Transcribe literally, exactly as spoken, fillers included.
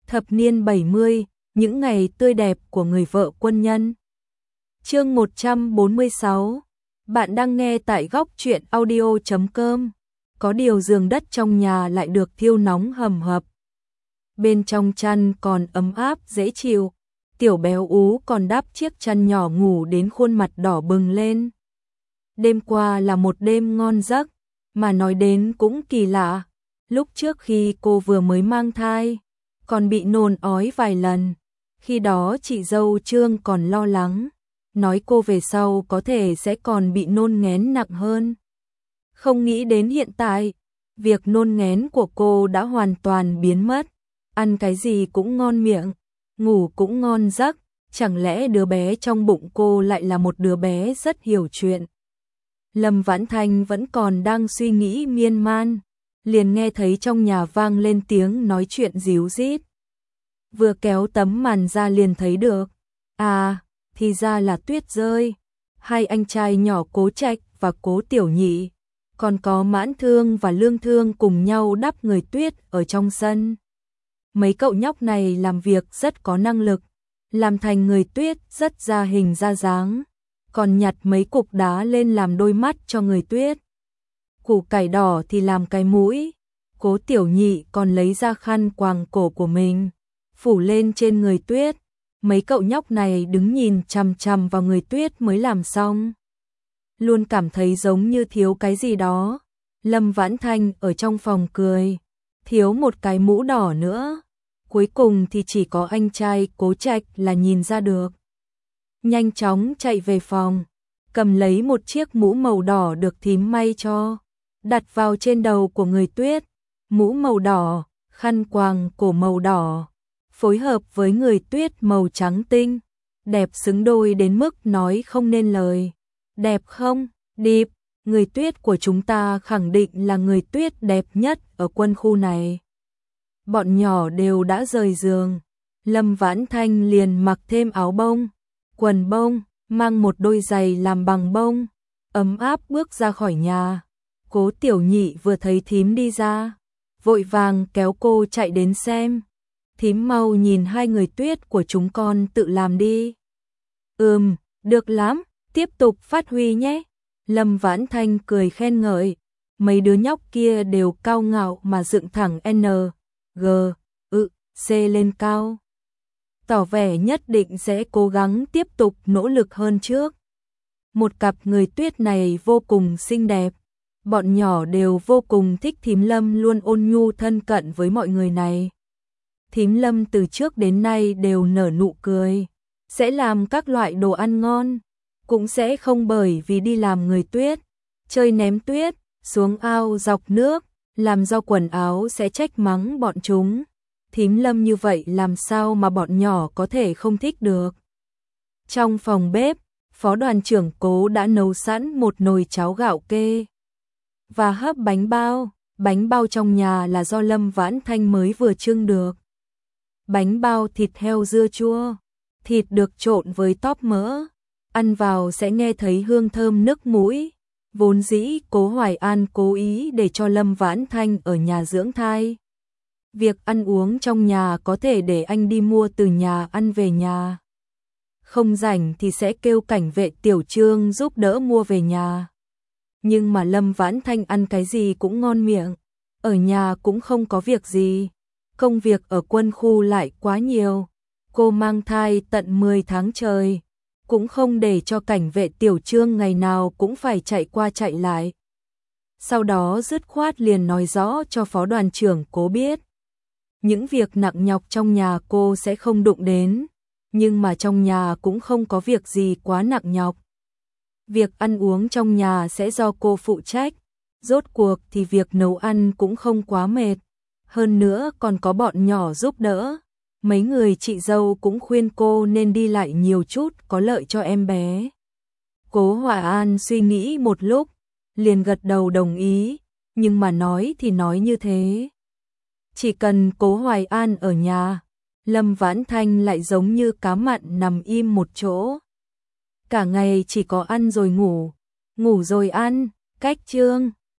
Thập niên bảy mươi, những ngày tươi đẹp của người vợ quân nhân. Chương một trăm bốn mươi sáu. Bạn đang nghe tại góc truyện audio chấm com. Có điều giường đất trong nhà lại được thiêu nóng hầm hập. Bên trong chăn còn ấm áp dễ chịu, tiểu béo ú còn đắp chiếc chăn nhỏ ngủ đến khuôn mặt đỏ bừng lên. Đêm qua là một đêm ngon giấc, mà nói đến cũng kỳ lạ. Lúc trước khi cô vừa mới mang thai, còn bị nôn ói vài lần. Khi đó chị dâu Trương còn lo lắng, nói cô về sau có thể sẽ còn bị nôn nghén nặng hơn. Không nghĩ đến hiện tại, việc nôn nghén của cô đã hoàn toàn biến mất. Ăn cái gì cũng ngon miệng, ngủ cũng ngon giấc. Chẳng lẽ đứa bé trong bụng cô lại là một đứa bé rất hiểu chuyện? Lâm Vãn Thanh vẫn còn đang suy nghĩ miên man, liền nghe thấy trong nhà vang lên tiếng nói chuyện ríu rít. Vừa kéo tấm màn ra liền thấy được. À, thì ra là Tuyết rơi. Hai anh trai nhỏ Cố Trạch và Cố Tiểu Nhị, còn có Mãn Thương và Lương Thương cùng nhau đắp người Tuyết ở trong sân. Mấy cậu nhóc này làm việc rất có năng lực, làm thành người Tuyết rất ra hình ra dáng, còn nhặt mấy cục đá lên làm đôi mắt cho người Tuyết. Củ cải đỏ thì làm cái mũi. Cố Tiểu Nhị còn lấy ra khăn quàng cổ của mình, phủ lên trên người Tuyết. Mấy cậu nhóc này đứng nhìn chằm chằm vào người Tuyết mới làm xong, luôn cảm thấy giống như thiếu cái gì đó. Lâm Vãn Thanh ở trong phòng cười, thiếu một cái mũ đỏ nữa. Cuối cùng thì chỉ có anh trai Cố Trạch là nhìn ra được. Nhanh chóng chạy về phòng, cầm lấy một chiếc mũ màu đỏ được thím may cho, đặt vào trên đầu của người Tuyết. Mũ màu đỏ, khăn quàng cổ màu đỏ, phối hợp với người Tuyết màu trắng tinh, đẹp xứng đôi đến mức nói không nên lời. Đẹp không? Điệp, người Tuyết của chúng ta khẳng định là người Tuyết đẹp nhất ở quân khu này. Bọn nhỏ đều đã rời giường, Lâm Vãn Thanh liền mặc thêm áo bông, quần bông, mang một đôi giày làm bằng bông, ấm áp bước ra khỏi nhà. Cố Tiểu Nhị vừa thấy thím đi ra, vội vàng kéo cô chạy đến xem. Thím mau nhìn hai người Tuyết của chúng con tự làm đi. Ừm, được lắm, tiếp tục phát huy nhé. Lâm Vãn Thanh cười khen ngợi. Mấy đứa nhóc kia đều cao ngạo mà dựng thẳng N, G, ự, C lên cao, tỏ vẻ nhất định sẽ cố gắng tiếp tục nỗ lực hơn trước. Một cặp người Tuyết này vô cùng xinh đẹp. Bọn nhỏ đều vô cùng thích thím Lâm luôn ôn nhu thân cận với mọi người này. Thím Lâm từ trước đến nay đều nở nụ cười, sẽ làm các loại đồ ăn ngon, cũng sẽ không bởi vì đi làm người Tuyết, chơi ném tuyết, xuống ao dọc nước, làm do quần áo sẽ trách mắng bọn chúng. Thím Lâm như vậy làm sao mà bọn nhỏ có thể không thích được. Trong phòng bếp, Phó đoàn trưởng Cố đã nấu sẵn một nồi cháo gạo kê và hấp bánh bao. Bánh bao trong nhà là do Lâm Vãn Thanh mới vừa trưng được. Bánh bao thịt heo dưa chua, thịt được trộn với tóp mỡ, ăn vào sẽ nghe thấy hương thơm nức mũi. Vốn dĩ Cố Hoài An cố ý để cho Lâm Vãn Thanh ở nhà dưỡng thai. Việc ăn uống trong nhà có thể để anh đi mua từ nhà ăn về nhà. Không rảnh thì sẽ kêu cảnh vệ Tiểu Trương giúp đỡ mua về nhà. Nhưng mà Lâm Vãn Thanh ăn cái gì cũng ngon miệng, ở nhà cũng không có việc gì. Công việc ở quân khu lại quá nhiều. Cô mang thai tận mười tháng trời, cũng không để cho cảnh vệ Tiểu Trương ngày nào cũng phải chạy qua chạy lại. Sau đó dứt khoát liền nói rõ cho Phó đoàn trưởng Cố biết. Những việc nặng nhọc trong nhà cô sẽ không đụng đến, nhưng mà trong nhà cũng không có việc gì quá nặng nhọc. Việc ăn uống trong nhà sẽ do cô phụ trách. Rốt cuộc thì việc nấu ăn cũng không quá mệt. Hơn nữa còn có bọn nhỏ giúp đỡ. Mấy người chị dâu cũng khuyên cô nên đi lại nhiều chút có lợi cho em bé. Cố Hoài An suy nghĩ một lúc, liền gật đầu đồng ý. Nhưng mà nói thì nói như thế, chỉ cần Cố Hoài An ở nhà, Lâm Vãn Thanh lại giống như cá mặn nằm im một chỗ. Cả ngày chỉ có ăn rồi ngủ, ngủ rồi ăn. Cách Trương,